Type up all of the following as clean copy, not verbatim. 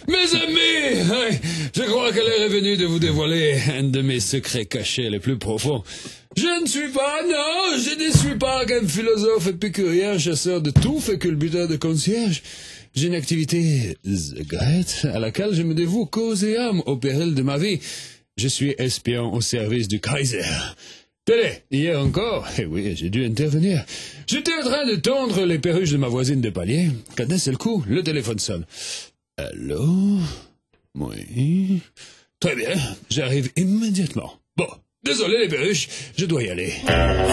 Mes amis, je crois que l'heure est venue de vous dévoiler un de mes secrets cachés les plus profonds. Je ne suis pas qu'un philosophe épicurien, chasseur de tout culbuteur de concierge. J'ai une activité secrète à laquelle je me dévoue corps et âme au péril de ma vie. Je suis espion au service du Kaiser. Tenez, hier encore, oui, j'ai dû intervenir. J'étais en train de tondre les perruches de ma voisine de palier, quand d'un seul coup, le téléphone sonne. Allô? Oui. Très bien, j'arrive immédiatement. Bon, désolé les perruches, je dois y aller.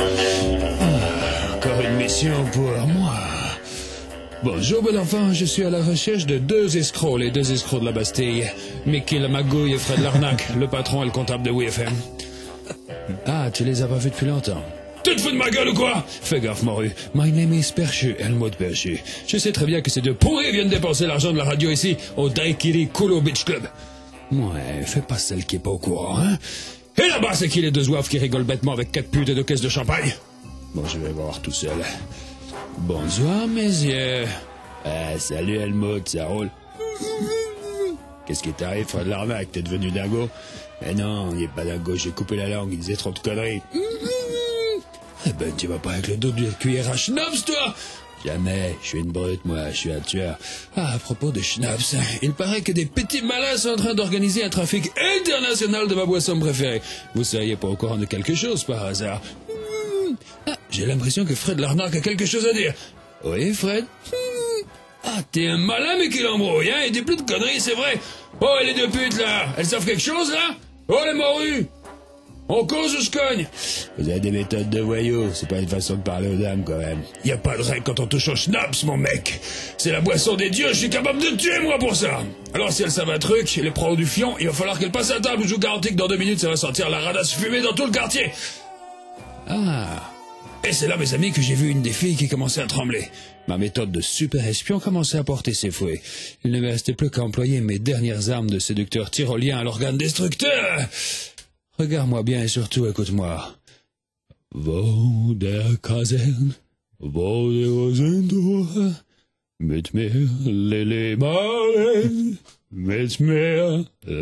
Encore une mission pour moi. Bonjour bon enfant, je suis à la recherche de deux escrocs, les deux escrocs de la Bastille. Mickey la magouille et Fred l'arnaque, le patron et le comptable de WFM. Ah, tu les as pas vus depuis longtemps. Tu te fous de ma gueule ou quoi? Fais gaffe, morue. My name is Perchu, Helmut Perchu. Je sais très bien que ces deux pourris viennent dépenser l'argent de la radio ici, au Daiquiri Kulo Beach Club. Ouais, fais pas celle qui est pas au courant, hein? Et là-bas, c'est qui les deux zouaves qui rigolent bêtement avec 4 putes et 2 caisses de champagne? Bon, je vais voir tout seul. Bonsoir, messieurs. Salut, Helmut, ça roule? Qu'est-ce qui t'arrive, Fred l'arnaque? T'es devenu dingo? Eh non, il est pas dingo, j'ai coupé la langue, il disait trop de conneries. Eh ben, tu vas pas avec le dos de cuillère à schnapps, toi? Jamais, je suis une brute, moi, je suis un tueur. Ah, à propos de schnapps, il paraît que des petits malins sont en train d'organiser un trafic international de ma boisson préférée. Vous seriez pas au courant de quelque chose, par hasard? J'ai l'impression que Fred l'arnaque a quelque chose à dire. Oui, Fred? Ah, t'es un malin, mais qu'il embrouille, hein? Il dit plus de conneries, c'est vrai. Oh, et les deux putes, là, elles savent quelque chose, là? Oh, les morues! On cause ou je cogne? Vous avez des méthodes de voyous, c'est pas une façon de parler aux dames, quand même. Y a pas de règle quand on touche au schnapps, mon mec. C'est la boisson des dieux, je suis capable de tuer, moi, pour ça. Alors, si elles savent un truc, les pros du fion, il va falloir qu'elles passent à table, je vous garantis que dans 2 minutes, ça va sortir la radasse fumée dans tout le quartier. Ah... Et c'est là, mes amis, que j'ai vu une des filles qui commençait à trembler. Ma méthode de super espion commençait à porter ses fruits. Il ne me restait plus qu'à employer mes dernières armes de séducteur tyrolien à l'organe destructeur. Regarde-moi bien et surtout écoute-moi. Wo der Kasern, wo der Rosentor, mit mir Lili Marlen, mit mir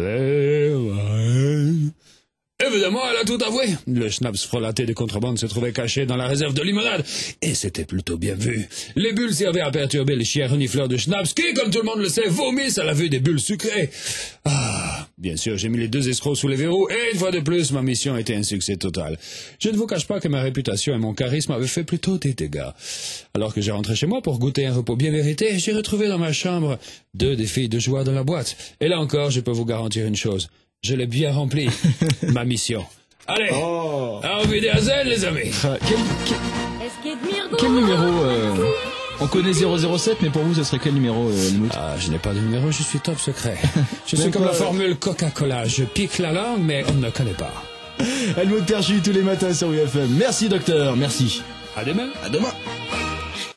Lili. Évidemment, elle a tout avoué. Le schnapps frelaté de contrebande se trouvait caché dans la réserve de limonade. Et c'était plutôt bien vu. Les bulles servaient à perturber les chiens renifleurs de schnapps qui, comme tout le monde le sait, vomissent à la vue des bulles sucrées. Ah, bien sûr, j'ai mis les deux escrocs sous les verrous et une fois de plus, ma mission était un succès total. Je ne vous cache pas que ma réputation et mon charisme avaient fait plutôt des dégâts. Alors que j'ai rentré chez moi pour goûter un repos bien mérité, j'ai retrouvé dans ma chambre 2 des filles de joueurs de la boîte. Et là encore, je peux vous garantir une chose. Je l'ai bien rempli, ma mission. Allez, au Wiedersehen, les amis. Quel numéro on connaît 007, mais pour vous, ce serait quel numéro, Helmut? Ah, je n'ai pas de numéro, je suis top secret. Je suis comme la formule Coca-Cola, je pique la langue, mais on ne me connaît pas. Helmut Perchu, tous les matins sur WFM. Merci, docteur, merci. À demain. À demain.